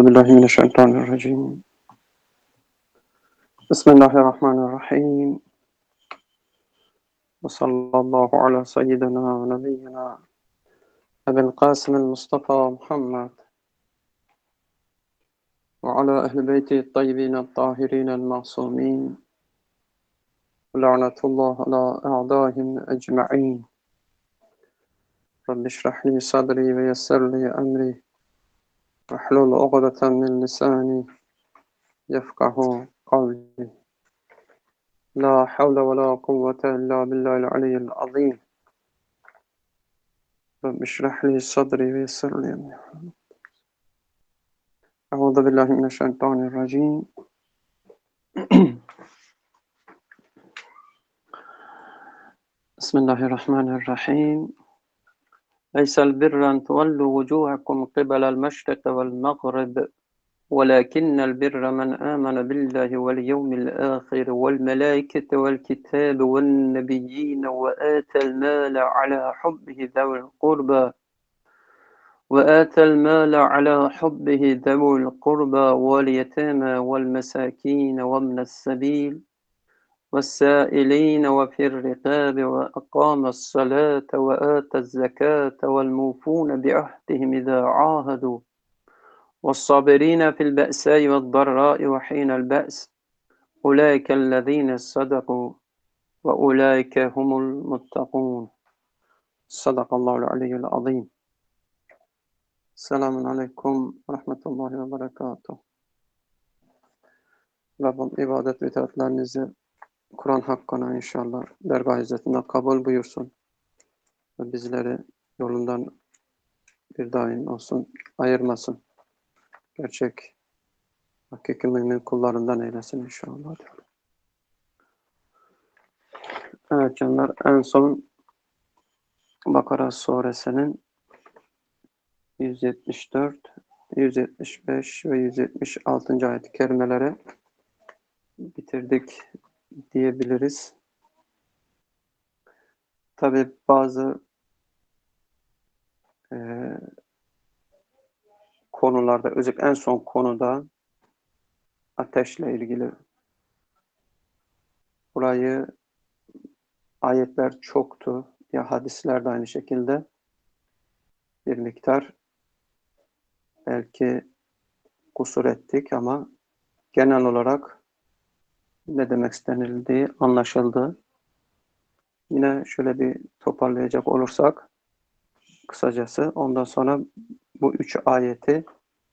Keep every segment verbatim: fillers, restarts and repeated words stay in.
Euzu billahi mineşşeytanirracim. Bismillahirrahmanirrahim. Ve sallallahu ala seyyidina ve nebiyyina Ebil Kasım el-Mustafa Muhammed ve ala ehli beyti tayyibin el-tahirin el-masumin. La'netullah ala a'dâhim ecma'in. Rabbi şrah li sadri ve yessir li emri. Vahlul uqdeten min lisani yefkahu kavli. La havle ve la kuvvete illa billahil aliyyil azim. Rabbi şrah li sadri ve yessir li emri. Euzu billahi mineşşeytanirracim. Bismillahirrahmanirrahim. Leysel birren tuvallu vucuhakum qibelel meşriki vel mağrib. ولكن البر من آمن بالله واليوم الآخر والملائكة والكتاب والنبيين وآتى المال على حبه ذوي القربى وآتى المال على حبه ذوي القربى واليتامى والمساكين وابن السبيل والسائلين وفي الرقاب وأقام الصلاة وآتى الزكاة والموفون بعهدهم إذا عاهدوا والصابرين في البأساء والضراء وحين البأس أولئك الذين صدقوا وأولئك هم المتقون. صدق الله العلي العظيم. Selamun Aleyküm ve Rahmetullahi ve Berekatuhu. Rabbim ibadet ve itaatlerinizi Kur'an hakkına inşallah dergâh izzetinde kabul buyursun. Ve bizleri yolundan bir daim olsun, ayırmasın. Gerçek, hakiki mümin kullarından eylesin inşallah. Evet canlar, en son Bakara suresinin yüz yetmiş dört, yüz yetmiş beş ve yüz yetmiş altıncı ayet-i kerimeleri bitirdik diyebiliriz. Tabi bazı e, konularda, özellikle en son konuda ateşle ilgili burayı ayetler çoktu. Ya hadisler de aynı şekilde bir miktar belki kusur ettik ama genel olarak ne demek istenildiği anlaşıldı. Yine şöyle bir toparlayacak olursak kısacası ondan sonra bu üç ayeti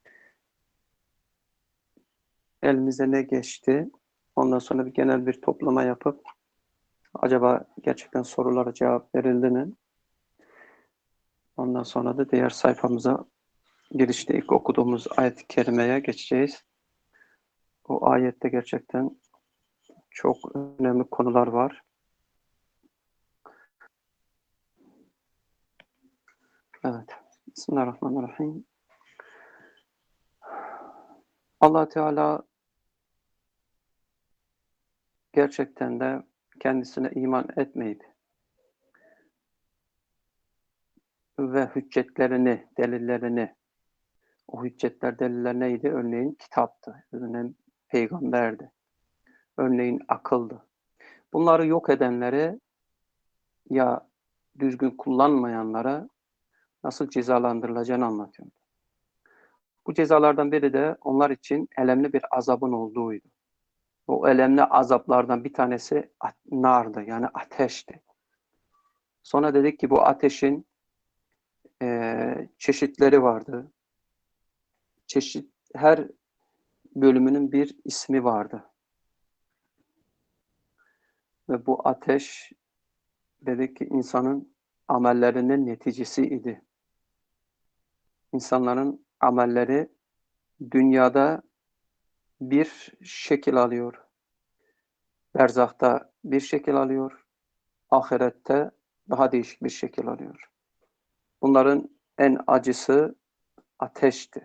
elimize ne geçti? Ondan sonra bir genel bir toplama yapıp acaba gerçekten sorulara cevap verildi mi? Ondan sonra da diğer sayfamıza girişte ilk okuduğumuz ayet-i kerimeye geçeceğiz. O ayette gerçekten çok önemli konular var. Evet. Bismillahirrahmanirrahim. Allah Teala gerçekten de kendisine iman etmeyip ve hüccetlerini, delillerini, o hüccetler, deliller neydi? Örneğin kitaptı, örneğin peygamberdi, örneğin akıldı. Bunları yok edenlere ya düzgün kullanmayanlara nasıl cezalandırılacağını anlatıyor. Bu cezalardan biri de onlar için elemli bir azabın olduğuydu. O elemli azaplardan bir tanesi nardı, yani ateşti. Sonra dedik ki bu ateşin e, çeşitleri vardı. Çeşit, her bölümünün bir ismi vardı. Ve bu ateş dedik ki insanın amellerinin neticesi idi. İnsanların amelleri dünyada bir şekil alıyor. Berzahta bir şekil alıyor. Ahirette daha değişik bir şekil alıyor. Bunların en acısı ateşti.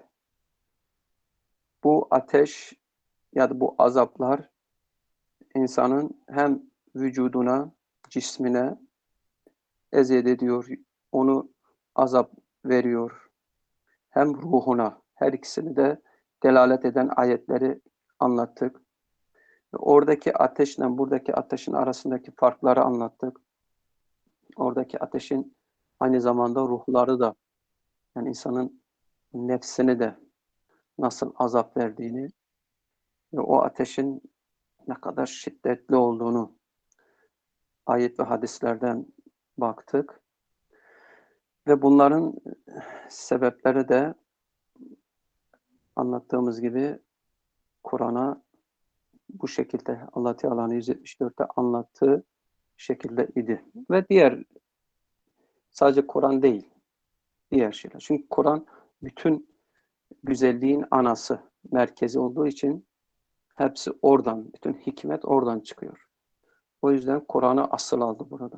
Bu ateş ya da bu azaplar insanın hem vücuduna, cismine eziyet ediyor, onu azap veriyor. Hem ruhuna, her ikisini de delalet eden ayetleri anlattık. Oradaki ateşle buradaki ateşin arasındaki farkları anlattık. Oradaki ateşin aynı zamanda ruhları da, yani insanın nefsini de nasıl azap verdiğini ve o ateşin ne kadar şiddetli olduğunu ayet ve hadislerden baktık. Ve bunların sebepleri de anlattığımız gibi Kur'an'a bu şekilde Allah Teala'nın yüz yetmiş dörtte anlattığı şekilde idi. Ve diğer, sadece Kur'an değil, diğer şeyler. Çünkü Kur'an bütün güzelliğin anası, merkezi olduğu için hepsi oradan, bütün hikmet oradan çıkıyor. O yüzden Kur'an'ı asıl aldı burada.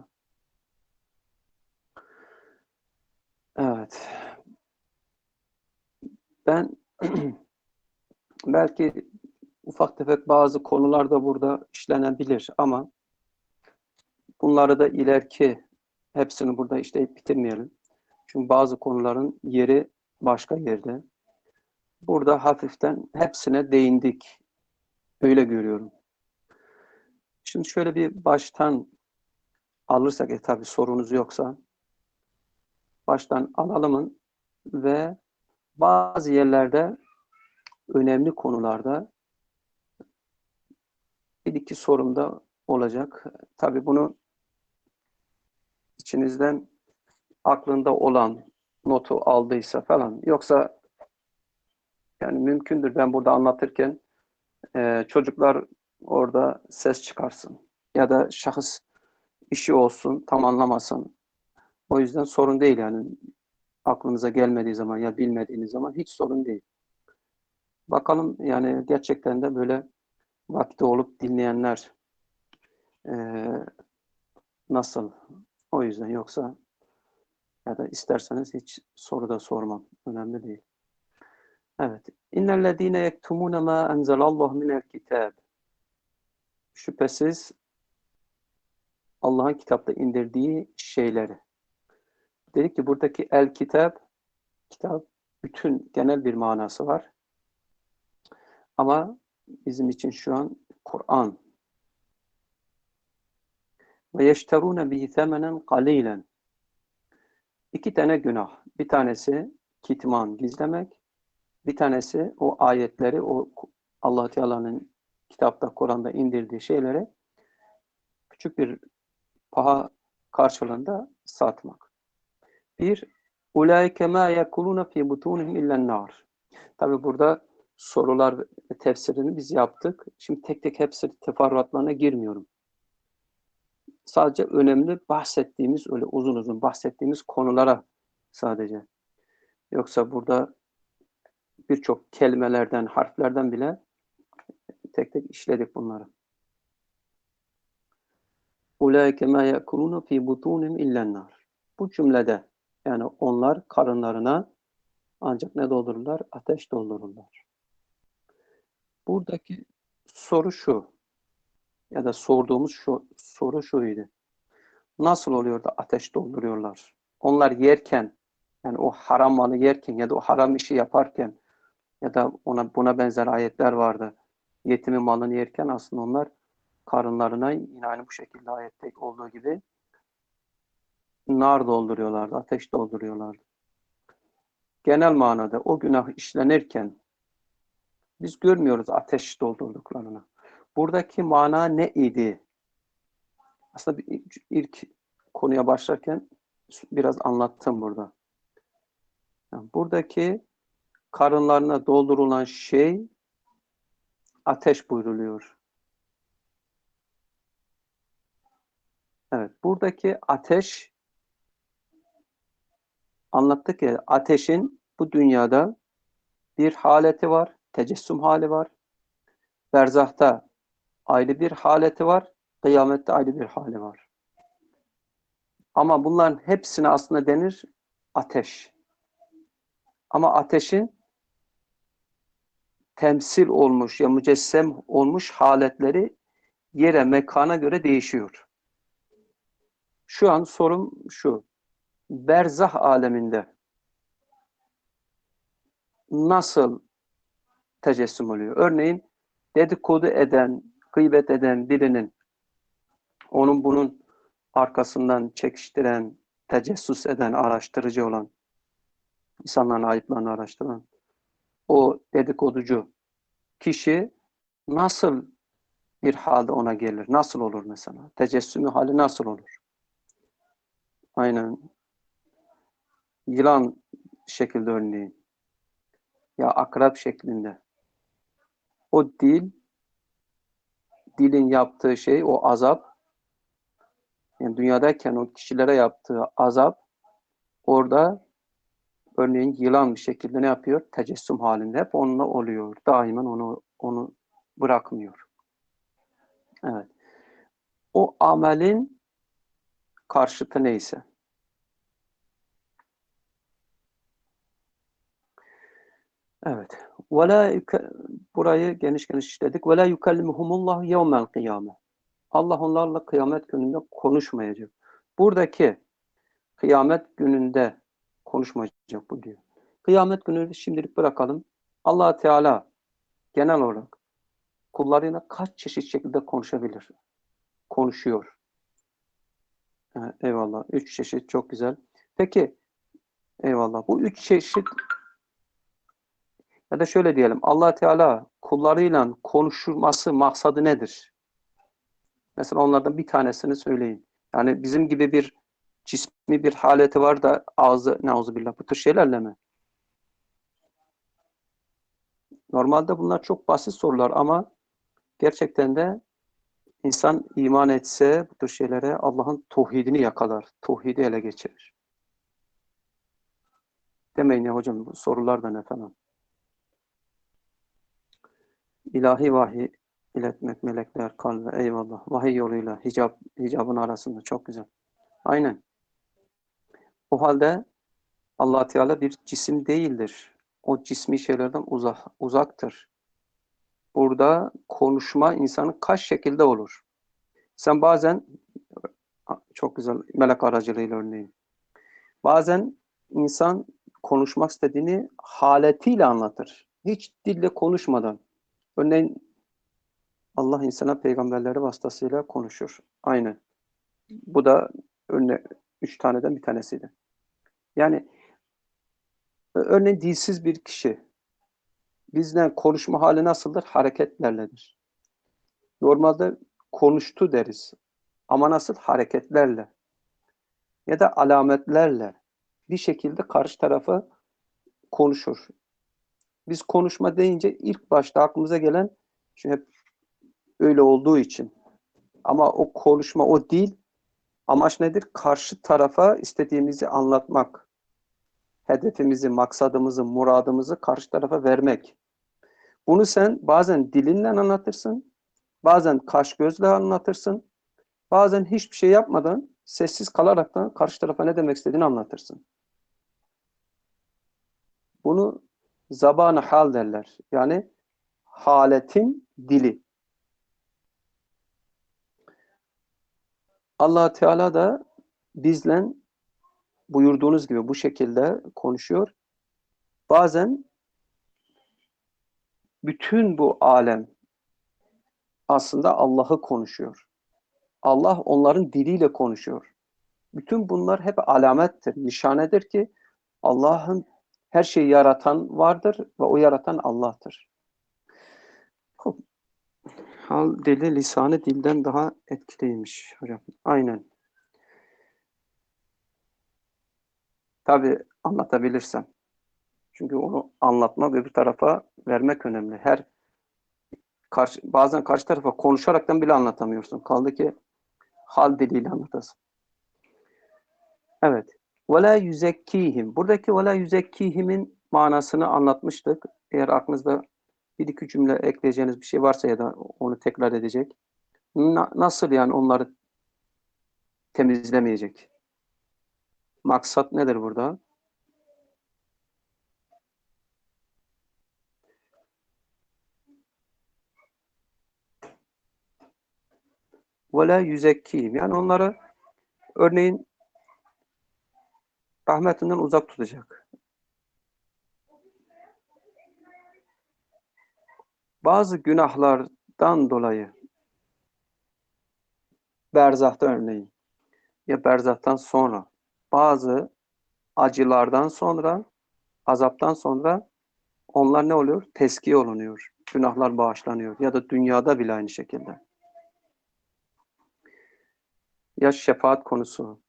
Evet. Ben belki ufak tefek bazı konular da burada işlenebilir ama bunları da ileriki hepsini burada işleyip bitirmeyelim. Çünkü bazı konuların yeri başka yerde. Burada hafiften hepsine değindik. Öyle görüyorum. Şimdi şöyle bir baştan alırsak, e tabi sorunuz yoksa, baştan alalımın ve bazı yerlerde önemli konularda bir iki sorum da olacak. Tabi bunu içinizden aklında olan notu aldıysa falan, yoksa yani mümkündür ben burada anlatırken e, çocuklar orada ses çıkarsın ya da şahıs işi olsun tam anlamasın. O yüzden sorun değil yani, aklınıza gelmediği zaman ya bilmediğiniz zaman hiç sorun değil. Bakalım yani gerçekten de böyle vakti olup dinleyenler e, nasıl? O yüzden, yoksa ya da isterseniz hiç soru da sormam. Önemli değil. Evet. İnnellezîne yektumûne mâ enzelallahu minel kitâb. Şüphesiz Allah'ın kitapta indirdiği şeyleri. Dedik ki buradaki el kitap, kitap bütün genel bir manası var. Ama bizim için şu an Kur'an. Ve yeşterûne bihi themenen qalîlen. İki tane günah. Bir tanesi kitman, gizlemek. Bir tanesi o ayetleri, o Allah Teala'nın kitapta, Kur'an'da indirdiği şeyleri küçük bir paha karşılığında satmak. Bir, ulaike mâ yekulûne fî butûnihim illen nâr. Tabi burada sorular ve tefsirini biz yaptık. Şimdi tek tek hepsi teferruatlarına girmiyorum. Sadece önemli bahsettiğimiz, öyle uzun uzun bahsettiğimiz konulara sadece. Yoksa burada birçok kelimelerden, harflerden bile tek tek işledik bunları. Ulaike mâ yekulûne fî butûnihim illen nâr. Bu cümlede yani onlar karınlarına ancak ne doldururlar? Ateş doldururlar. Buradaki soru şu, ya da sorduğumuz şu soru şuydu. Nasıl oluyor da ateş dolduruyorlar? Onlar yerken, yani o haram malı yerken ya da o haram işi yaparken ya da ona buna benzer ayetler vardı. Yetimin malını yerken aslında onlar karınlarına yine aynı bu şekilde ayette olduğu gibi nar dolduruyorlardı, ateş dolduruyorlardı. Genel manada o günah işlenirken biz görmüyoruz ateş doldurduklarını. Buradaki mana ne idi? Aslında ilk, ilk konuya başlarken biraz anlattım burada. Yani buradaki karınlarına doldurulan şey ateş buyruluyor. Evet, buradaki ateş, anlattık ya, ateşin bu dünyada bir haleti var, tecessüm hali var. Berzahta ayrı bir haleti var, kıyamette ayrı bir hali var. Ama bunların hepsine aslında denir ateş. Ama ateşin temsil olmuş ya mücessem olmuş haletleri yere, mekana göre değişiyor. Şu an sorum şu. Berzah aleminde nasıl tecessüm oluyor. Örneğin dedikodu eden, gıybet eden birinin onun bunun arkasından çekiştiren, tecessüs eden, araştırıcı olan, insanların ayıplarını araştıran o dedikoducu kişi nasıl bir halde ona gelir? Nasıl olur mesela? Tecessümü hali nasıl olur? Aynen. Yılan şekilde örneğin. Ya akrep şeklinde. O dil, dilin yaptığı şey, o azap, yani dünyadayken o kişilere yaptığı azap, orada örneğin yılan bir şekilde ne yapıyor? Tecessüm halinde hep onunla oluyor. Daima onu onu bırakmıyor. Evet. O amelin karşıtı neyse. Evet. وَلَا burayı geniş geniş işledik. وَلَا يُكَلِّمُهُمُ اللّٰهُ يَوْمَ الْقِيَامَةِ Allah onlarla kıyamet gününde konuşmayacak. Buradaki kıyamet gününde konuşmayacak bu diyor. Kıyamet gününü şimdilik bırakalım. Allah Teala genel olarak kullarıyla kaç çeşit şekilde konuşabilir? Konuşuyor. Ha, eyvallah. Üç çeşit çok güzel. Peki eyvallah. Bu üç çeşit ya da şöyle diyelim. Allah Teala kullarıyla konuşması maksadı nedir? Mesela onlardan bir tanesini söyleyin. Yani bizim gibi bir cismi bir haleti var da ağzı neuzubillah bu tür şeylerle mi? Normalde bunlar çok basit sorular ama gerçekten de insan iman etse bu tür şeylere Allah'ın tevhidini yakalar. Tevhidi ele geçirir. Demeyin ya hocam bu sorular da ne falan. İlahi vahiy iletmek melekler kalbe eyvallah. Vahiy yoluyla hicab, hicabın arasında çok güzel. Aynen. O halde Allah Teala bir cisim değildir. O cismi şeylerden uzak, uzaktır. Burada konuşma insanın kaç şekilde olur? Sen bazen çok güzel melek aracılığıyla örneğin. Bazen insan konuşmak istediğini haletiyle anlatır. Hiç dille konuşmadan. Örneğin Allah insana peygamberleri vasıtasıyla konuşur. Aynen. Bu da örne üç taneden bir tanesiydi. Yani örneğin dilsiz bir kişi bizden konuşma hali nasıldır? Hareketlerledir. Normalde konuştu deriz. Ama nasıl? Hareketlerle. Ya da alametlerle. Bir şekilde karşı tarafa konuşur. Biz konuşma deyince ilk başta aklımıza gelen şu hep öyle olduğu için. Ama o konuşma, o dil amaç nedir? Karşı tarafa istediğimizi anlatmak. Hedefimizi, maksadımızı, muradımızı karşı tarafa vermek. Bunu sen bazen dilinle anlatırsın, bazen kaş gözle anlatırsın, bazen hiçbir şey yapmadan, sessiz kalaraktan karşı tarafa ne demek istediğini anlatırsın. Bunu zaban-ı hal derler. Yani haletin dili. Allah Teala da bizle buyurduğunuz gibi bu şekilde konuşuyor. Bazen bütün bu alem aslında Allah'ı konuşuyor. Allah onların diliyle konuşuyor. Bütün bunlar hep alamettir, nişanedir ki Allah'ın her şeyi yaratan vardır ve o yaratan Allah'tır. Hal dili lisanı dilden daha etkiliymiş hocam. Aynen. Tabii anlatabilirsem. Çünkü onu anlatmak öbür tarafa vermek önemli. Her karşı, bazen karşı tarafa konuşaraktan bile anlatamıyorsun. Kaldı ki hal diliyle anlatasın. Evet. وَلَا يُزَكِّيهِمْ Buradaki وَلَا يُزَكِّيهِم'in manasını anlatmıştık. Eğer aklınızda bir iki cümle ekleyeceğiniz bir şey varsa ya da onu tekrar edecek. Na, nasıl yani onları temizlemeyecek? Maksat nedir burada? وَلَا يُزَكِّيهِمْ Yani onları örneğin rahmetinden uzak tutacak. Bazı günahlardan dolayı berzahta örneğin ya berzahtan sonra bazı acılardan sonra, azaptan sonra onlar ne oluyor? Teskiye olunuyor. Günahlar bağışlanıyor. Ya da dünyada bile aynı şekilde. Ya şefaat konusu.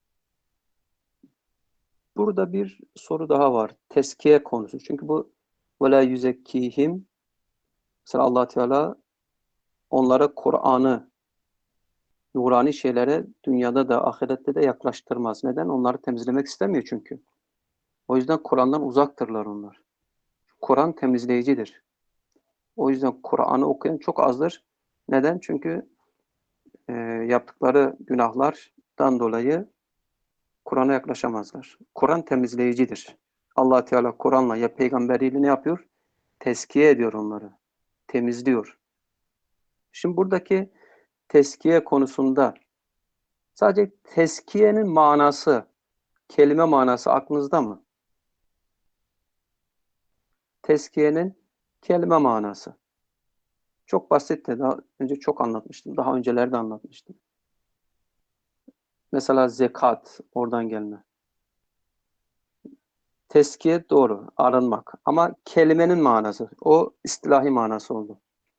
Burada bir soru daha var. Teskiye konusu. Çünkü bu وَلَا يُزَكِّيهِمْ mesela Allah Teala onlara Kur'an'ı, nurani şeylere dünyada da ahirette de yaklaştırmaz. Neden? Onları temizlemek istemiyor çünkü. O yüzden Kur'an'dan uzaktırlar onlar. Kur'an temizleyicidir. O yüzden Kur'an'ı okuyan çok azdır. Neden? Çünkü e, yaptıkları günahlardan dolayı Kur'an'a yaklaşamazlar. Kur'an temizleyicidir. Allah Teala Kur'an'la ya peygamberiyle ne yapıyor? Teskiye ediyor onları. Temizliyor. Şimdi buradaki teskiye konusunda sadece teskiyenin manası, kelime manası aklınızda mı? Teskiyenin kelime manası. Çok basitti. Daha önce çok anlatmıştım. Daha öncelerde anlatmıştım. Mesela zekat oradan gelme. Teskiye doğru, arınmak. Ama kelimenin manası, o istilahi manası oldu.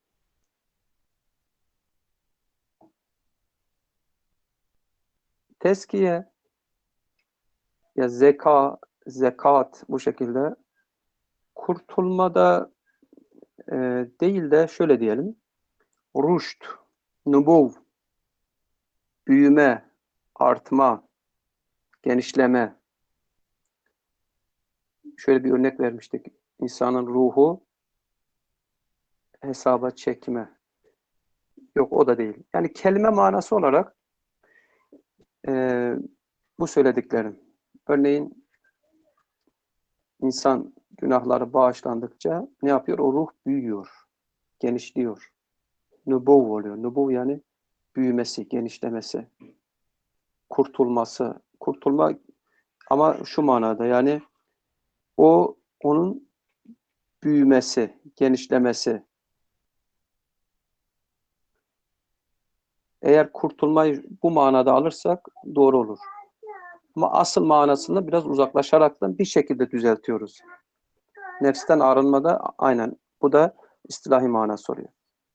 Teskiye ya zeka, zekat bu şekilde kurtulmada e, değil de şöyle diyelim. Rüşt, nubuv, büyüme, artma, genişleme. Şöyle bir örnek vermiştik. İnsanın ruhu hesaba çekme. Yok o da değil. Yani kelime manası olarak e, bu söylediklerim. Örneğin insan günahları bağışlandıkça ne yapıyor? O ruh büyüyor, genişliyor. Nubuv oluyor. Nubuv yani büyümesi, genişlemesi, kurtulması. Kurtulma ama şu manada yani o onun büyümesi, genişlemesi. Eğer kurtulmayı bu manada alırsak doğru olur. Ama asıl manasında biraz uzaklaşaraktan bir şekilde düzeltiyoruz. Nefsten arınmada aynen. Bu da istilahi manası oluyor.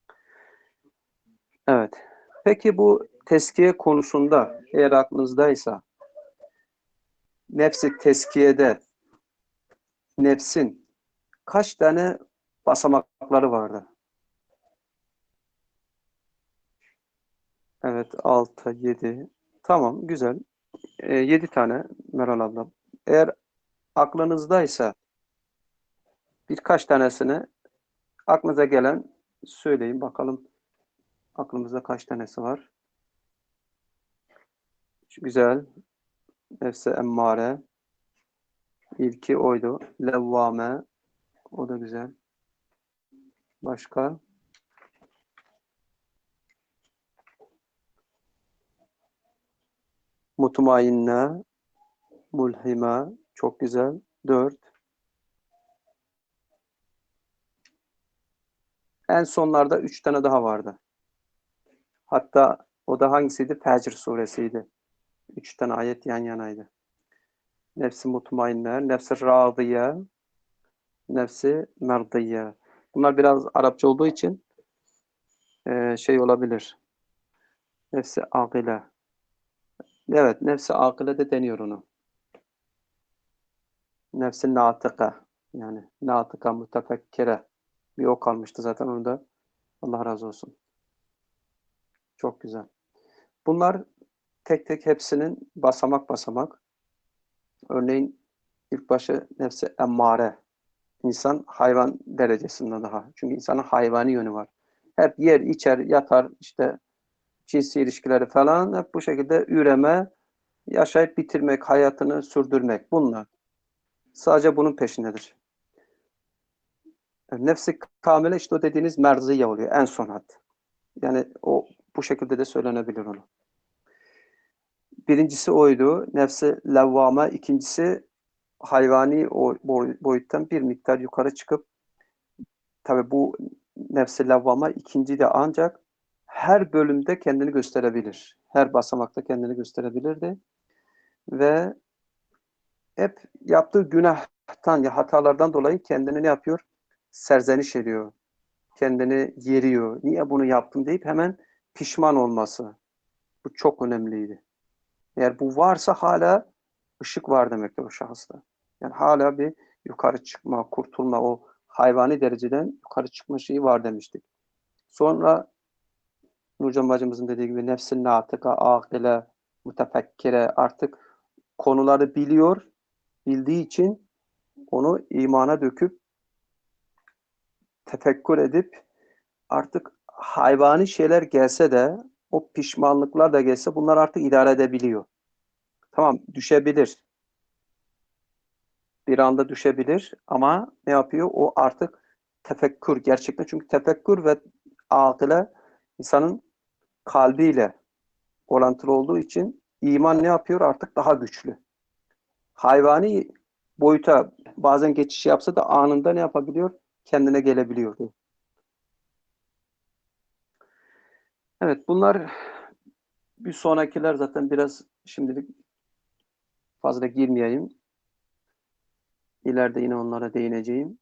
Evet. Peki bu teskiye konusunda eğer aklınızdaysa nefsi teskiyede nefsin kaç tane basamakları vardı? Evet, altı, yedi. Tamam, güzel. E, yedi tane Meral abla. Eğer aklınızdaysa birkaç tanesini aklınıza gelen söyleyin bakalım aklımızda kaç tanesi var. Güzel. Nefse emmare. İlki oydu. Levvame. O da güzel. Başka? Mutmainne. Mulhime. Çok güzel. Dört. En sonlarda üç tane daha vardı. Hatta o da hangisiydi? Fecr suresiydi. Üç tane ayet yan yanaydı. Nefsi mutmainne, nefsi radiye, nefsi merdiye. Bunlar biraz Arapça olduğu için e, şey olabilir. Nefsi akile. Evet, nefsi akile de deniyor onu. Nefsi natıka. Yani natıka, mütefekkire. Bir o kalmıştı zaten onu da. Allah razı olsun. Çok güzel. Bunlar tek tek hepsinin basamak basamak. Örneğin ilk başı nefsi emmare. İnsan hayvan derecesinde daha. Çünkü insanın hayvani yönü var. Hep yer, içer, yatar, işte cinsi ilişkileri falan hep bu şekilde üreme, yaşayıp bitirmek, hayatını sürdürmek. Bunlar. Sadece bunun peşindedir. Nefsi kamile işte o dediğiniz merziye oluyor. En son had. Yani o bu şekilde de söylenebilir onu. Birincisi oydu. Nefsi levvame. İkincisi hayvani o boyuttan bir miktar yukarı çıkıp tabii bu nefs-i levvama, ikinci de ancak her bölümde kendini gösterebilir. Her basamakta kendini gösterebilirdi. Ve hep yaptığı günahtan ya hatalardan dolayı kendini ne yapıyor? Serzeniş ediyor. Kendini yeriyor. Niye bunu yaptım deyip hemen pişman olması. Bu çok önemliydi. Eğer bu varsa hala ışık var demektir o şahısta. Yani hala bir yukarı çıkma, kurtulma, o hayvani dereceden yukarı çıkma şeyi var demiştik. Sonra Nurcan bacımızın dediği gibi nefsin natıka, akile, mutefekkire artık konuları biliyor, bildiği için onu imana döküp tefekkür edip artık hayvani şeyler gelse de o pişmanlıklar da gelse bunlar artık idare edebiliyor. Tamam düşebilir. Bir anda düşebilir ama ne yapıyor? O artık tefekkür gerçekten çünkü tefekkür ve akile insanın kalbiyle orantılı olduğu için iman ne yapıyor? Artık daha güçlü. Hayvani boyuta bazen geçiş yapsa da anında ne yapabiliyor? Kendine gelebiliyordu. Evet bunlar bir sonrakiler zaten biraz şimdilik fazla girmeyeyim. İleride yine onlara değineceğim.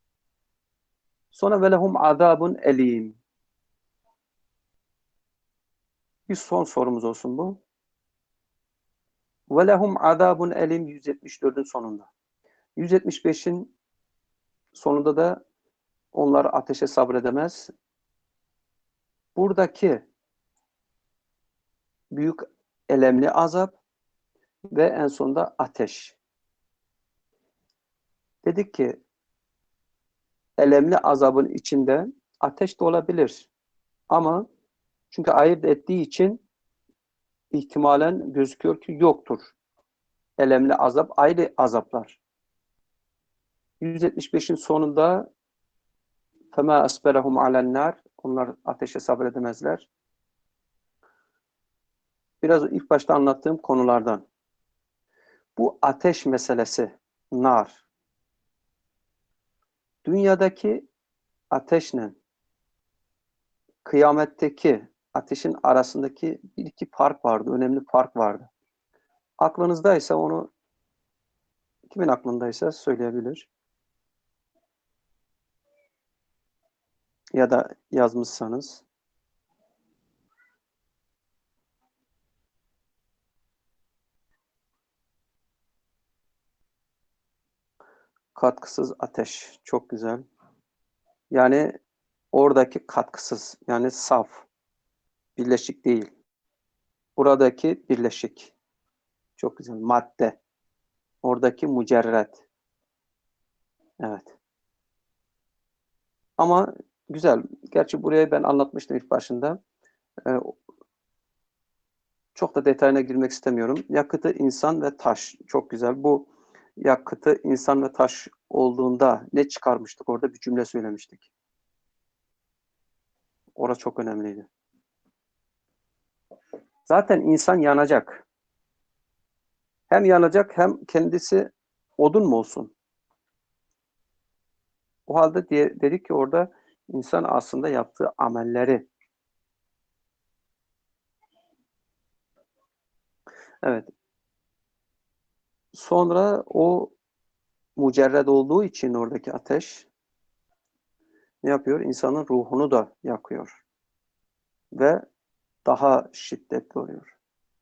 Sonra velehum azabun elim. Bir son sorumuz olsun bu. Velehum azabun elim yüz yetmiş dördün sonunda. yüz yetmiş beşin sonunda da onlar ateşe sabredemez. Buradaki büyük elemli azap ve en sonunda ateş. Dedik ki elemli azabın içinde ateş de olabilir. Ama çünkü ayırt ettiği için ihtimalen gözüküyor ki yoktur. Elemli azap ayrı azaplar. yüz yetmiş beşin sonunda فَمَا أَسْبَرَهُمْ عَلَى النَّارِ onlar ateşe sabredemezler. Biraz ilk başta anlattığım konulardan. Bu ateş meselesi, nar. Dünyadaki ateşle kıyametteki ateşin arasındaki bir iki fark vardı, önemli fark vardı. Aklınızdaysa onu, kimin aklındaysa söyleyebilir. Ya da yazmışsanız. Katkısız ateş. Çok güzel. Yani oradaki katkısız, yani saf, birleşik değil. Buradaki birleşik. Çok güzel. Madde. Oradaki mücerret. Evet. Ama güzel. Gerçi buraya ben anlatmıştım ilk başında. Ee, çok da detayına girmek istemiyorum. Yakıtı insan ve taş. Çok güzel. Bu yakıtı insan ve taş olduğunda ne çıkarmıştık? Orada bir cümle söylemiştik. Orası çok önemliydi. Zaten insan yanacak. Hem yanacak hem kendisi odun mu olsun? O halde diye, dedik ki orada insan aslında yaptığı amelleri. Evet. Sonra o mücerred olduğu için oradaki ateş ne yapıyor? İnsanın ruhunu da yakıyor. Ve daha şiddetli oluyor.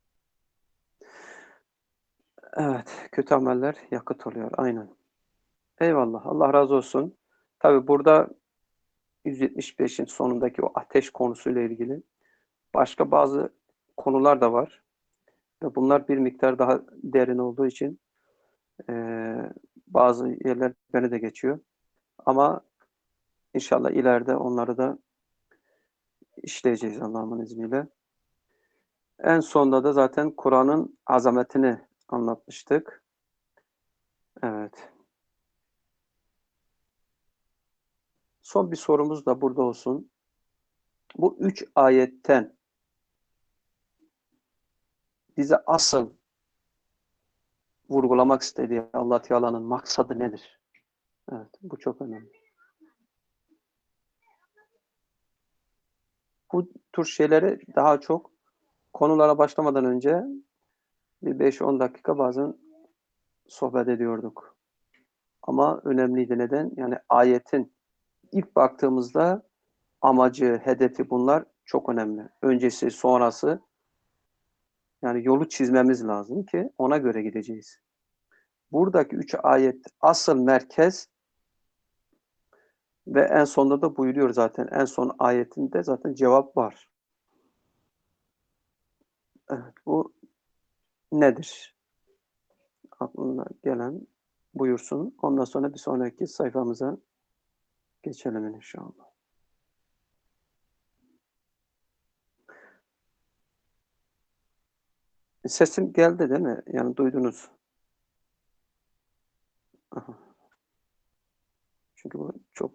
Evet. Kötü ameller yakıt oluyor. Aynen. Eyvallah. Allah razı olsun. Tabi burada yüz yetmiş beşin sonundaki o ateş konusuyla ilgili başka bazı konular da var. Ve bunlar bir miktar daha derin olduğu için e, bazı yerler beni de geçiyor. Ama inşallah ileride onları da işleyeceğiz Allah'ın izniyle. En sonda da zaten Kur'an'ın azametini anlatmıştık. Evet. Son bir sorumuz da burada olsun. Bu üç ayetten bize asıl vurgulamak istediği Allah Teala'nın maksadı nedir? Evet, bu çok önemli. Bu tür şeyleri daha çok konulara başlamadan önce bir beş on dakika bazen sohbet ediyorduk. Ama önemliydi. Neden? Yani ayetin ilk baktığımızda amacı, hedefi bunlar çok önemli. Öncesi, sonrası yani yolu çizmemiz lazım ki ona göre gideceğiz. Buradaki üç ayet asıl merkez ve en sonunda da buyuruyor zaten. En son ayetinde zaten cevap var. Evet, bu nedir? Aklına gelen buyursun. Ondan sonra bir sonraki sayfamıza geçelim inşallah. Sesim geldi değil mi? Yani duydunuz. Aha. Çünkü bu çok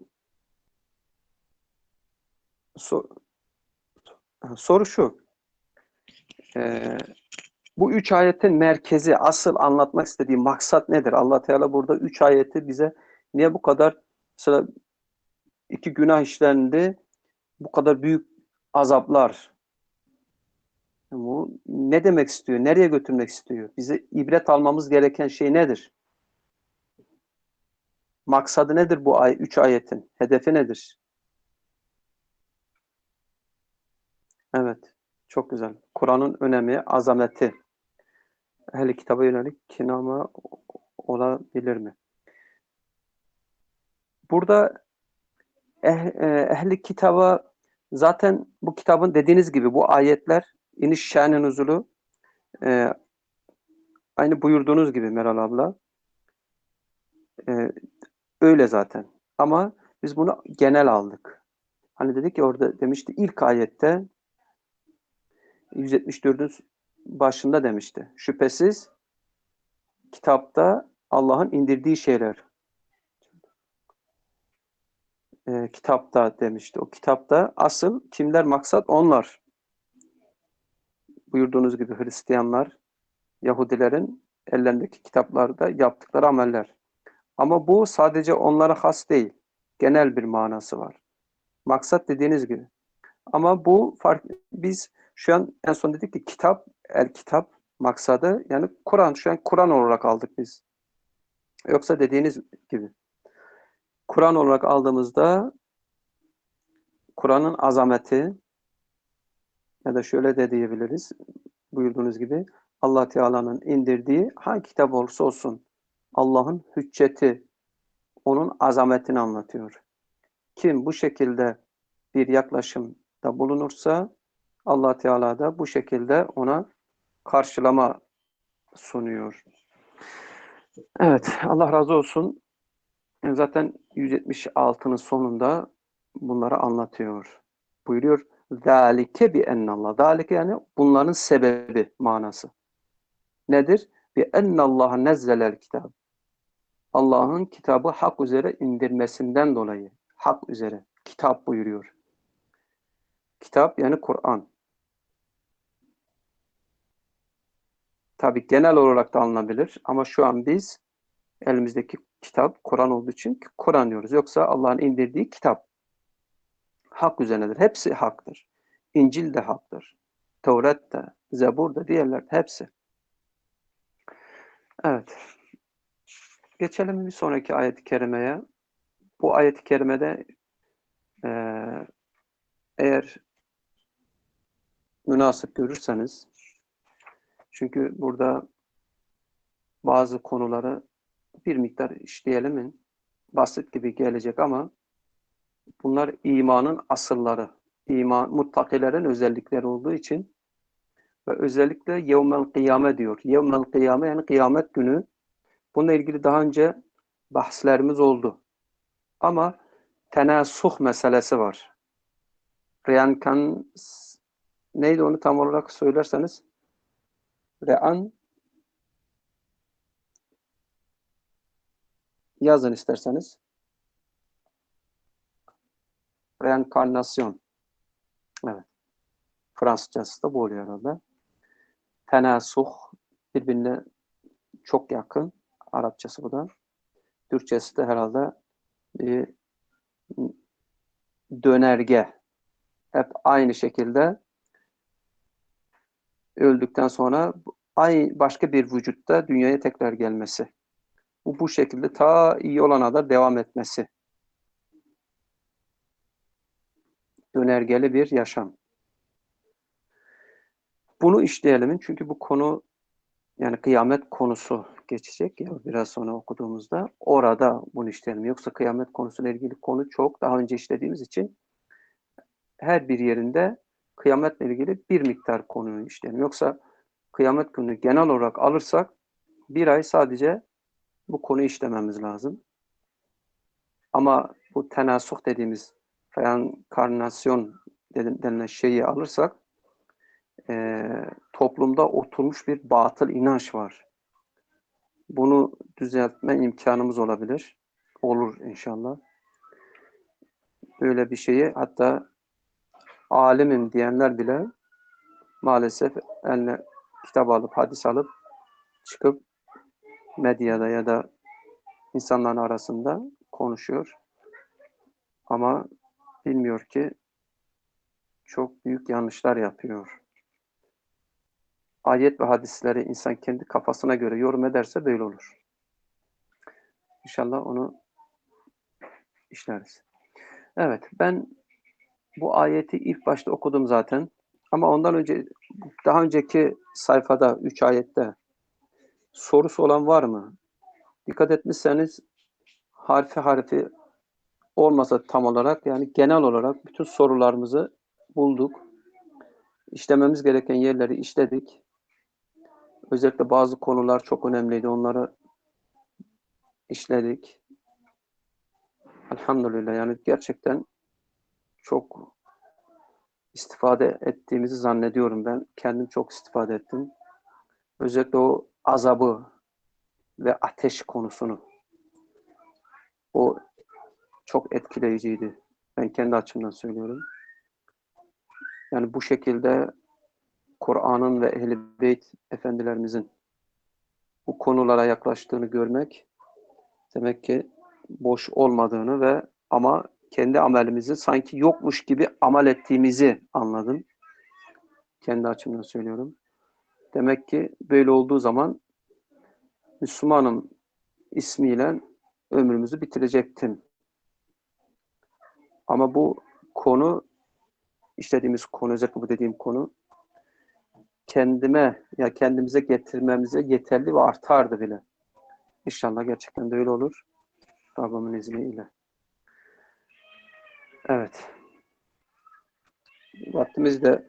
so soru şu. Ee, bu üç ayetin merkezi, asıl anlatmak istediği maksat nedir? Allah Teala burada üç ayeti bize niye bu kadar, mesela iki günah işlendi, bu kadar büyük azaplar. Bu ne demek istiyor? Nereye götürmek istiyor? Bize ibret almamız gereken şey nedir? Maksadı nedir bu ay, üç ayetin? Hedefi nedir? Evet, çok güzel. Kur'an'ın önemi, azameti. Ehli kitaba yönelik kinama olabilir mi? Burada eh, eh, ehli kitaba zaten bu kitabın dediğiniz gibi bu ayetler iniş şen-i nüzulu e, aynı buyurduğunuz gibi Meral abla e, öyle zaten. Ama biz bunu genel aldık. Hani dedik ki orada demişti ilk ayette yüz yetmiş dördün başında demişti. Şüphesiz kitapta Allah'ın indirdiği şeyler e, kitapta demişti. O kitapta asıl kimler maksat onlar. Buyurduğunuz gibi Hristiyanlar, Yahudilerin ellerindeki kitaplarda yaptıkları ameller. Ama bu sadece onlara has değil. Genel bir manası var. Maksat dediğiniz gibi. Ama bu fark, biz şu an en son dedik ki kitap, el kitap maksadı yani Kur'an, şu an Kur'an olarak aldık biz. Yoksa dediğiniz gibi Kur'an olarak aldığımızda Kur'an'ın azameti ya da şöyle de diyebiliriz buyurduğunuz gibi Allah Teala'nın indirdiği hangi kitap olursa olsun Allah'ın hücceti, onun azametini anlatıyor. Kim bu şekilde bir yaklaşımda bulunursa Allah Teala da bu şekilde ona karşılama sunuyor. Evet, Allah razı olsun. Zaten yüz yetmiş altının sonunda bunları anlatıyor. Buyuruyor. Zalike bi ennallah. Zalike yani bunların sebebi manası. Nedir? Bi ennallah nezzelel kitab. Allah'ın kitabı hak üzere indirmesinden dolayı. Hak üzere. Kitap buyuruyor. Kitap yani Kur'an. Tabi genel olarak da alınabilir ama şu an biz elimizdeki kitap Kur'an olduğu için Kur'an diyoruz. Yoksa Allah'ın indirdiği kitap hak üzerinedir. Hepsi haktır. İncil de haktır. Tevret de, Zebur da, diğerler hepsi. Evet. Geçelim bir sonraki ayet-i kerimeye. Bu ayet-i kerimede e, eğer münasip görürseniz, çünkü burada bazı konuları bir miktar işleyelim. Basit gibi gelecek ama bunlar imanın asılları. İman, muttakilerin özellikleri olduğu için ve özellikle yevmel kıyame diyor. Yevmel kıyame yani kıyamet günü. Bununla ilgili daha önce bahslerimiz oldu. Ama tenasuh meselesi var. Reenkan neydi onu tam olarak söylerseniz? Rean yazın isterseniz. Reenkarnasyon. Evet. Fransızcası da bu oluyor herhalde. Tenasuh birbirine çok yakın. Arapçası bu da. Türkçesi de herhalde bir dönerge. hep aynı şekilde öldükten sonra aynı başka bir vücutta dünyaya tekrar gelmesi. Bu bu şekilde ta iyi olana kadar devam etmesi. Dönergeli bir yaşam. Bunu işleyelim çünkü bu konu yani kıyamet konusu geçecek ya biraz sonra okuduğumuzda orada bunu işleyelim. Yoksa kıyamet konusuyla ilgili konu çok daha önce işlediğimiz için her bir yerinde kıyametle ilgili bir miktar konuyu işleyelim. Yoksa kıyamet günü genel olarak alırsak bir ay sadece bu konuyu işlememiz lazım. Ama bu tenasuh dediğimiz reenkarnasyon denilen şeyi alırsak e, toplumda oturmuş bir batıl inanç var. Bunu düzeltme imkanımız olabilir. Olur inşallah. Böyle bir şeyi hatta alimim diyenler bile maalesef eline kitap alıp, hadis alıp çıkıp medyada ya da insanların arasında konuşuyor. Ama bilmiyor ki çok büyük yanlışlar yapıyor. Ayet ve hadisleri insan kendi kafasına göre yorum ederse böyle olur. İnşallah onu işleriz. Evet, ben bu ayeti ilk başta okudum zaten. Ama ondan önce daha önceki sayfada üç ayette sorusu olan var mı? Dikkat etmişseniz harfi harfi olmasa tam olarak yani genel olarak bütün sorularımızı bulduk. İşlememiz gereken yerleri işledik. Özellikle bazı konular çok önemliydi. Onları işledik. Elhamdülillah yani gerçekten çok istifade ettiğimizi zannediyorum ben. Kendim çok istifade ettim. Özellikle o azabı ve ateş konusunu. O çok etkileyiciydi. Ben kendi açımdan söylüyorum. Yani bu şekilde Kur'an'ın ve Ehl-i Beyt efendilerimizin bu konulara yaklaştığını görmek demek ki boş olmadığını ve ama kendi amelimizi sanki yokmuş gibi amel ettiğimizi anladım. Kendi açımdan söylüyorum. Demek ki böyle olduğu zaman Müslümanım ismiyle ömrümüzü bitirecektim. Ama bu konu, işlediğimiz konu, özellikle bu dediğim konu kendime ya kendimize getirmemize yeterli ve artardı bile. İnşallah gerçekten de öyle olur. Rabbimin izniyle. Evet. Vaktimiz de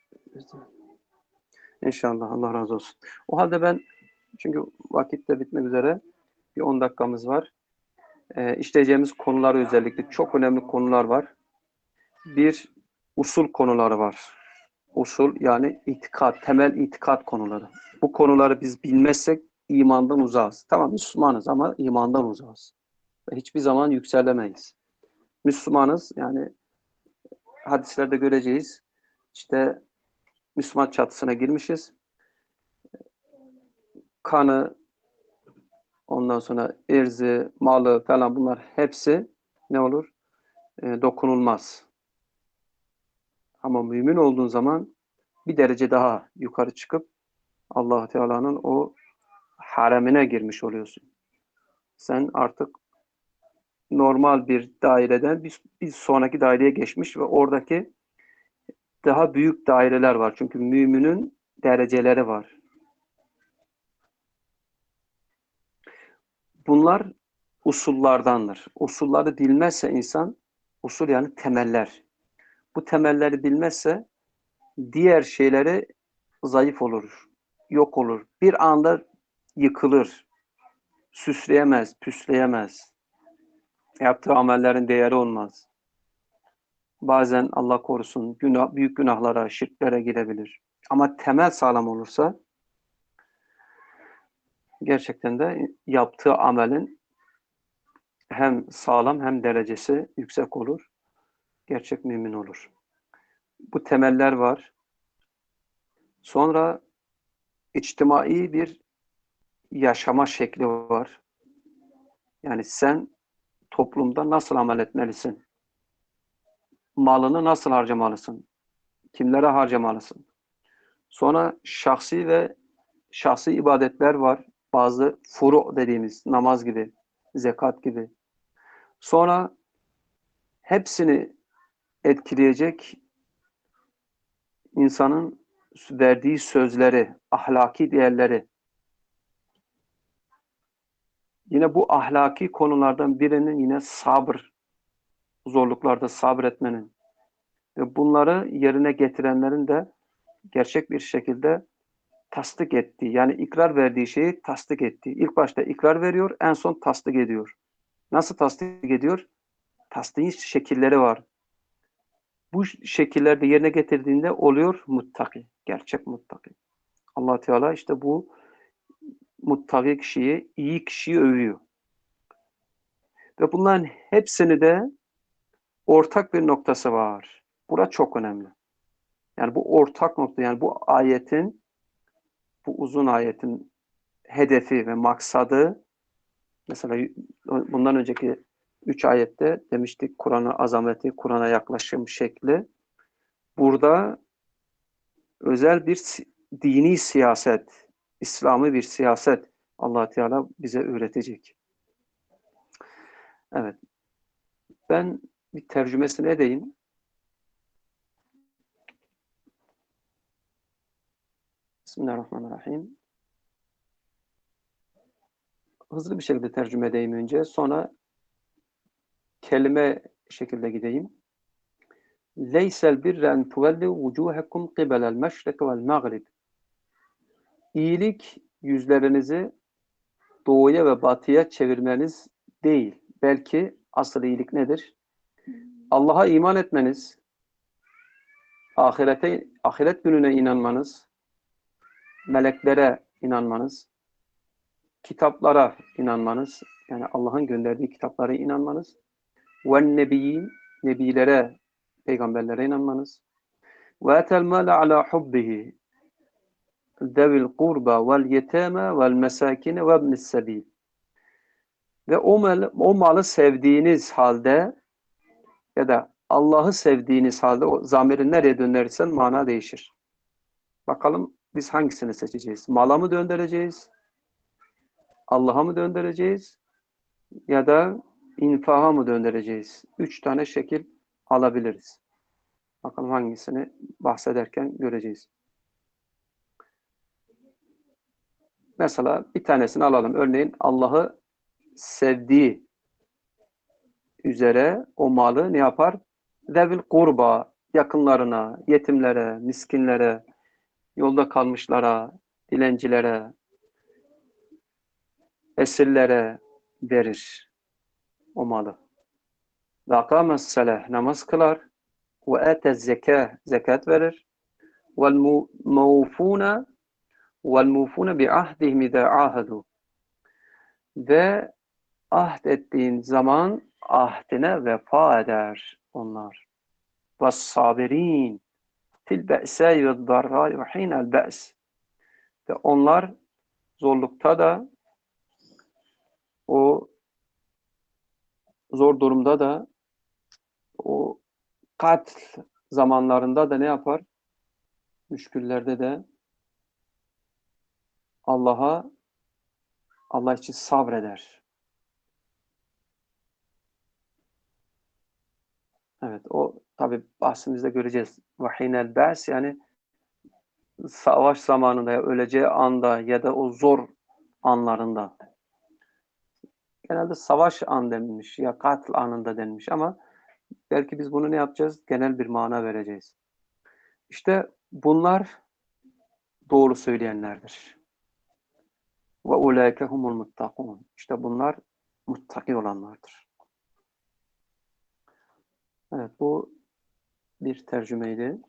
inşallah Allah razı olsun. O halde ben çünkü vakit de bitmek üzere bir on dakikamız var. Ee, işleyeceğimiz konular özellikle çok önemli konular var. Bir usul konuları var. Usul yani itikat, temel itikat konuları. Bu konuları biz bilmezsek imandan uzağız. Tamam Müslümanız ama imandan uzağız. Ve hiçbir zaman yükselemeyiz. Müslümanız yani hadislerde göreceğiz. İşte Müslüman çatısına girmişiz. Kanı, ondan sonra irzi, malı falan bunlar hepsi ne olur? E, dokunulmaz. Ama mümin olduğun zaman bir derece daha yukarı çıkıp Allah Teala'nın o haremine girmiş oluyorsun. Sen artık normal bir daireden bir, bir sonraki daireye geçmiş ve oradaki daha büyük daireler var. Çünkü müminin dereceleri var. Bunlar usullardandır. Usulları bilmezse insan, usul yani temeller. Bu temelleri bilmezse diğer şeyleri zayıf olur, yok olur. Bir anda yıkılır, süsleyemez, püsleyemez. Yaptığı amellerin değeri olmaz. Bazen Allah korusun günah, büyük günahlara, şirklere girebilir. Ama temel sağlam olursa gerçekten de yaptığı amelin hem sağlam hem derecesi yüksek olur. Gerçek mümin olur. Bu temeller var. Sonra içtimai bir yaşama şekli var. Yani sen toplumda nasıl amel etmelisin? malını nasıl harcamalısın? Kimlere harcamalısın? Sonra şahsi ve şahsi ibadetler var. Bazı furu dediğimiz namaz gibi, zekat gibi. Sonra hepsini etkileyecek insanın verdiği sözleri, ahlaki değerleri. Yine bu ahlaki konulardan birinin yine sabır, zorluklarda sabretmenin ve bunları yerine getirenlerin de gerçek bir şekilde tasdik ettiği, yani ikrar verdiği şeyi tasdik ettiği. İlk başta ikrar veriyor, en son tasdik ediyor. Nasıl tasdik ediyor? Tasdiğin şekilleri var. Bu şekillerde yerine getirdiğinde oluyor muttaki, gerçek muttaki. Allah Teala işte bu muttaki kişiyi, iyi kişiyi övüyor. Ve bunların hepsini de ortak bir noktası var. Bura çok önemli. Yani bu ortak nokta, yani bu ayetin, bu uzun ayetin hedefi ve maksadı, mesela bundan önceki üç ayette demiştik Kur'an'ın azameti, Kur'an'a yaklaşım şekli. Burada özel bir dini siyaset, İslami bir siyaset Allah Teala bize öğretecek. Evet. Ben bir tercümesini edeyim. Bismillahirrahmanirrahim. Hızlı bir şekilde tercüme edeyim önce. Sonra kelime şekilde gideyim. Leysel birre en tuvellu vucuhekum qibelel meşrik vel mağrib. İyilik yüzlerinizi doğuya ve batıya çevirmeniz değil. Belki asıl iyilik nedir? Allah'a iman etmeniz, ahirete, ahiret gününe inanmanız, meleklere inanmanız, kitaplara inanmanız, yani Allah'ın gönderdiği kitaplara inanmanız, ve nebiyyin, nebilere, peygamberlere inanmanız, ve etel mâle alâ hubbihi, devil kurba vel yetâme vel mesâkine ve ibnis sebil. Ve o, mal, o malı sevdiğiniz halde ya da Allah'ı sevdiğiniz halde, o zamirin nereye dönersen mana değişir. Bakalım biz hangisini seçeceğiz? Mala mı döndüreceğiz? Allah'a mı döndüreceğiz? Ya da infaha mı döndüreceğiz? Üç tane şekil alabiliriz. Bakalım hangisini bahsederken göreceğiz. Mesela bir tanesini alalım. Örneğin Allah'ı sevdiği üzere o malı ne yapar? Zevil kurba, yakınlarına, yetimlere, miskinlere, yolda kalmışlara, dilencilere, esirlere verir o malı. Ve akames selah, namaz kılar. Ve etez zekâh, zekat verir. Vel muvfûne vel muvfûne bi ahdihim idâ âhedû. Ve ahd ettiğin zaman ahdine vefa eder onlar. Ve sabirin fil be'sâi ve darrâi ve hînel be's. Ve onlar zorlukta da, o zor durumda da, o katl zamanlarında da ne yapar? Müşküllerde de Allah'a, Allah için sabreder. Evet, o tabi bahsimizde göreceğiz. Vahinel bes, yani savaş zamanında, ya öleceği anda ya da o zor anlarında. Genelde savaş an denilmiş ya katl anında denilmiş ama belki biz bunu ne yapacağız? Genel bir mana vereceğiz. İşte bunlar doğru söyleyenlerdir. Ve ulaike humul muttakun. İşte bunlar muttaki olanlardır. Evet, bu bir tercümeydi.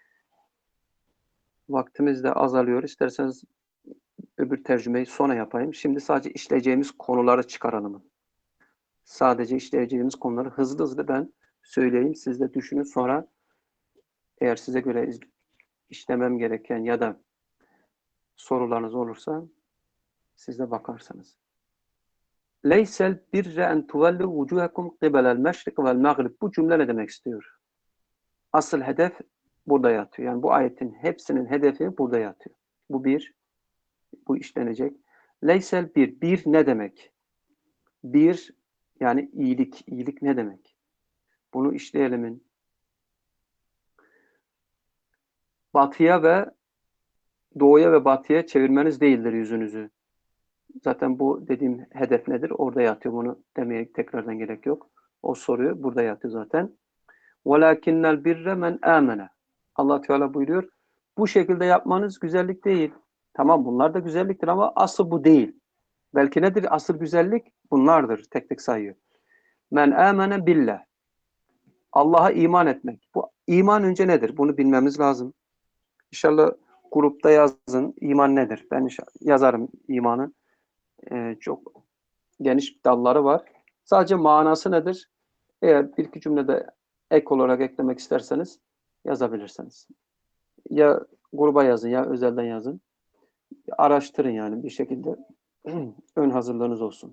Vaktimiz de azalıyor. İsterseniz öbür tercümeyi sonra yapayım. Şimdi sadece işleyeceğimiz konuları çıkaralım. Sadece işleyeceğimiz konuları hızlı hızlı ben söyleyeyim. Siz de düşünün, sonra eğer size göre işlemem gereken ya da sorularınız olursa siz de bakarsınız. Leysel birre en tuvellu vucuhekum qibelel meşrik vel mağrib. Bu cümle ne demek istiyor? Asıl hedef burada yatıyor. Yani bu ayetin hepsinin hedefi burada yatıyor. Bu bir, bu işlenecek. Leysel bir, bir ne demek? Bir, yani iyilik. İyilik ne demek? Bunu işleyelimin batıya ve doğuya ve batıya çevirmeniz değildir yüzünüzü. Zaten bu dediğim hedef nedir? Orada yatıyor. Bunu demeye tekrardan gerek yok. O soruyu burada yatıyor zaten. وَلَاكِنَّ الْبِرَّ مَنْ آمَنَ. Allah Teala buyuruyor. Bu şekilde yapmanız güzellik değil. Tamam, bunlar da güzelliktir ama asıl bu değil. Belki nedir asıl güzellik? Bunlardır. Tek tek sayıyor. Men amene billah. Allah'a iman etmek. Bu iman önce nedir? Bunu bilmemiz lazım. İnşallah grupta yazın. İman nedir? Ben yazarım imanı. Ee, çok geniş dalları var. Sadece manası nedir? Eğer bir iki cümlede ek olarak eklemek isterseniz yazabilirsiniz. Ya gruba yazın ya özelden yazın. Araştırın yani bir şekilde ön hazırlığınız olsun.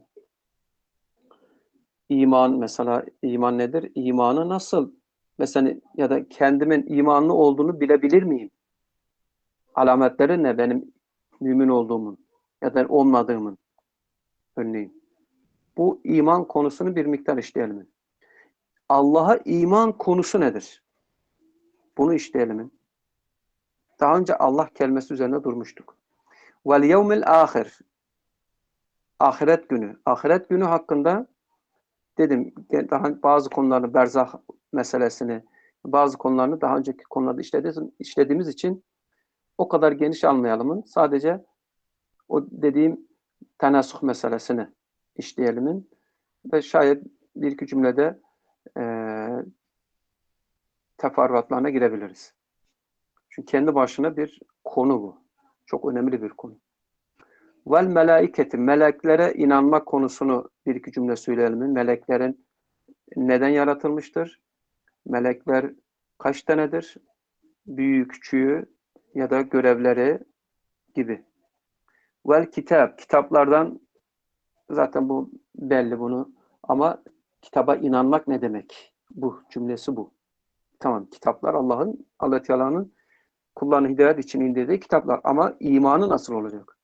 İman mesela iman nedir? İmanı nasıl? Mesela ya da kendimin imanlı olduğunu bilebilir miyim? Alametleri ne benim mümin olduğumun ya da olmadığımın örneğin. Bu iman konusunu bir miktar işleyelim. Allah'a iman konusu nedir? Bunu işleyelim. Daha önce Allah kelimesi üzerine durmuştuk. Vel yevmil ahir. Ahiret günü. Ahiret günü hakkında dedim daha bazı konularını berzah meselesini bazı konularını daha önceki konularda işlediğimiz, işlediğimiz için o kadar geniş almayalımın. Sadece o dediğim tenasuh meselesini işleyelimin ve şayet bir iki cümlede e, teferruatlarına girebiliriz. Çünkü kendi başına bir konu bu. Çok önemli bir konu. Vel melaiketi, meleklere inanmak konusunu bir iki cümle söyleyelim. Meleklerin neden yaratılmıştır? Melekler kaç tanedir? Büyüğü, küçüğü ya da görevleri gibi. Vel kitap, kitaplardan zaten bu belli bunu. Ama kitaba inanmak ne demek? Bu cümlesi bu. Tamam, kitaplar Allah'ın, Allah Teala'nın kullarını hidayet için indirdiği kitaplar. Ama imanı nasıl olacak?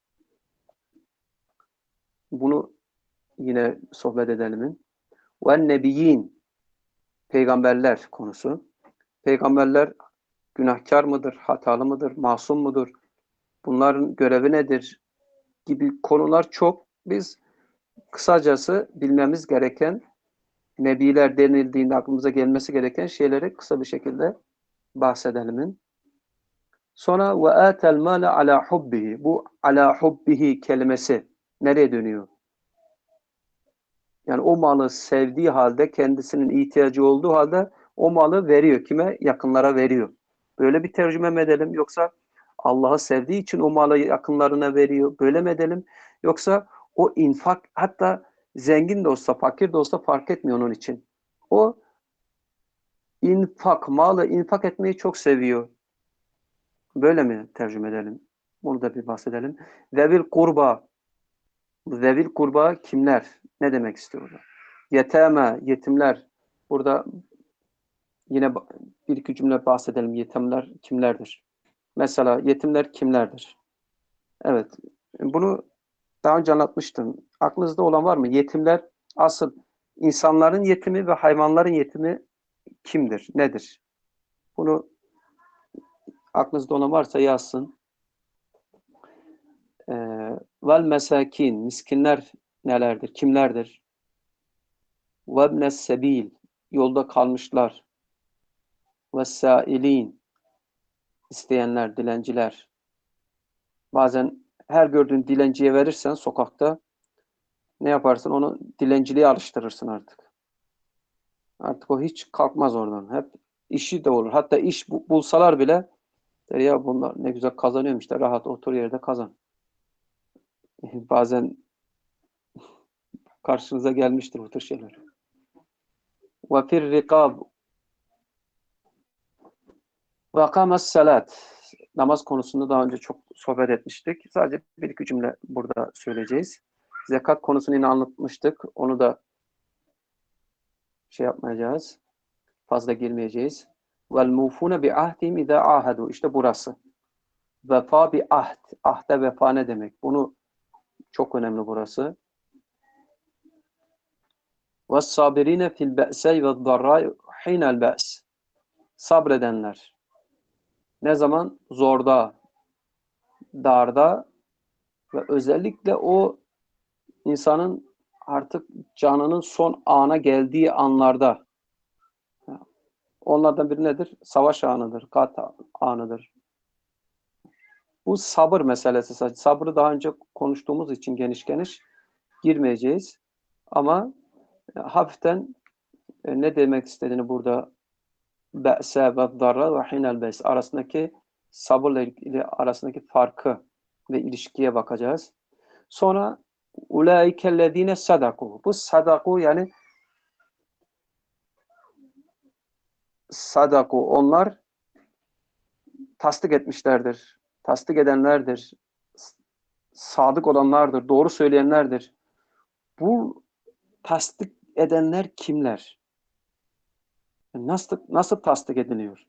Bunu yine sohbet edelim. Ve nebiyyin, peygamberler konusu. Peygamberler günahkar mıdır, hatalı mıdır, masum mudur? Bunların görevi nedir? Gibi konular çok. Biz kısacası bilmemiz gereken, nebiler denildiğinde aklımıza gelmesi gereken şeyleri kısa bir şekilde bahsedelim. Sonra ve atel male ala hubbihi. Bu ala hubbihi kelimesi nereye dönüyor? Yani o malı sevdiği halde, kendisinin ihtiyacı olduğu halde o malı veriyor. Kime? Yakınlara veriyor. Böyle bir tercüme mi edelim? Yoksa Allah'ı sevdiği için o malı yakınlarına veriyor. Böyle mi edelim? Yoksa o infak, hatta zengin de olsa, fakir de olsa fark etmiyor onun için. O infak, malı infak etmeyi çok seviyor. Böyle mi tercüme edelim? Bunu da bir bahsedelim. Zevil kurba. Zevil kurba kimler? Ne demek istiyorlar? Yeteme, yetimler. Burada yine bir iki cümle bahsedelim. Yetimler kimlerdir? Mesela yetimler kimlerdir? Evet. Bunu daha önce anlatmıştım. Aklınızda olan var mı? Yetimler asıl insanların yetimi ve hayvanların yetimi kimdir? Nedir? Bunu aklınızda olan varsa yazsın. Ee, vel mesakin, miskinler nelerdir? Kimlerdir? Vebnes sebil, yolda kalmışlar. Vessailin, isteyenler, dilenciler. Bazen her gördüğün dilenciye verirsen sokakta ne yaparsın? Onu dilenciliğe alıştırırsın artık. Artık o hiç kalkmaz oradan. Hep işi de olur. Hatta iş bulsalar bile der ya bunlar ne güzel kazanıyorum işte rahat otur yerde kazan. Bazen karşınıza gelmiştir bu tür şeyler. Ve fir rikab ve kames salat. Namaz konusunda daha önce çok sohbet etmiştik. Sadece bir iki cümle burada söyleyeceğiz. Zekat konusunu yine anlatmıştık. Onu da şey yapmayacağız. Fazla girmeyeceğiz. Vel mufune bi ahdihim izâ âhedû. İşte burası. Vefa bi ahd. Ahde vefa ne demek? Bunu çok önemli burası. Ves sabirine fil be'sey ve darrâi hinel be's. Sabredenler. Ne zaman? Zorda, darda ve özellikle o insanın artık canının son ana geldiği anlarda. Onlardan biri nedir? Savaş anıdır, kat anıdır. Bu sabır meselesi sadece. Sabrı daha önce konuştuğumuz için geniş geniş girmeyeceğiz. Ama e, hafiften e, ne demek istediğini burada be'se ve darra ve hinel be's arasındaki sabırla ilgili arasındaki farkı ve ilişkiye bakacağız. Sonra ulaikellezine sadaku. Bu sadaku yani sadaku onlar tasdik etmişlerdir. Tasdik edenlerdir. Sadık olanlardır. Doğru söyleyenlerdir. Bu tasdik edenler kimler? Nasıl nasıl tasdik ediliyor?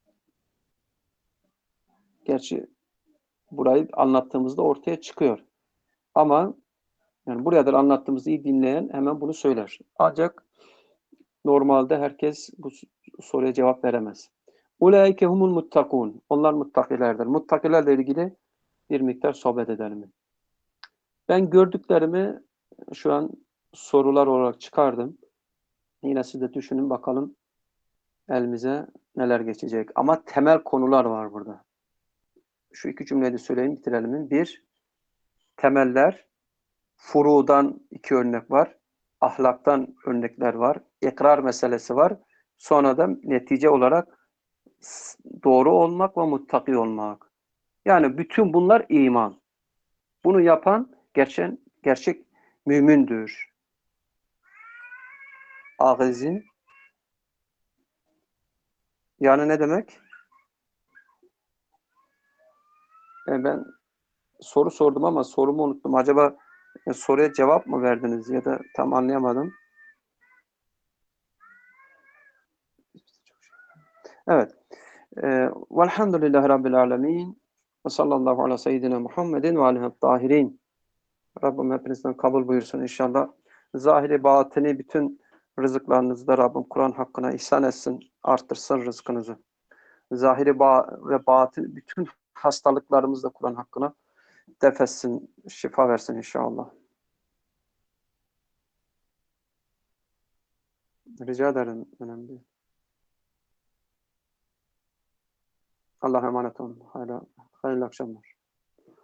Gerçi burayı anlattığımızda ortaya çıkıyor. Ama yani buraya da anlattığımızı iyi dinleyen hemen bunu söyler. Ancak normalde herkes bu soruya cevap veremez. Ulaike humul muttakun. Onlar muttakilerdir. Muttakilerle ilgili bir miktar sohbet edelim. Ben gördüklerimi şu an sorular olarak çıkardım. Yine siz de düşünün bakalım elimize neler geçecek. Ama temel konular var burada. Şu iki cümleyi de söyleyeyim, bitirelim. Bir, temeller. Furudan iki örnek var. Ahlaktan örnekler var. İkrar meselesi var. Sonra da netice olarak doğru olmak ve muttaki olmak. Yani bütün bunlar iman. Bunu yapan gerçek, gerçek mümindir. Ağızın yani ne demek? E ben soru sordum ama sorumu unuttum. Acaba e, soruya cevap mı verdiniz ya da tam anlayamadım. Evet. E, Velhamdülillahi Rabbil alemin. Ve sallallahu ala seyyidina Muhammedin ve alihi tahirin. Rabbim hepinizden kabul buyursun inşallah. Zahiri, batini bütün rızıklarınızı da Rabbim Kur'an hakkına ihsan etsin, arttırsın rızkınızı. Zahiri ba ve batini bütün hastalıklarımızı da Kur'an hakkına def etsin, şifa versin inşallah. Rica ederim. Önemli. Allah'a emanet olun. Hayırlı, hayırlı akşamlar.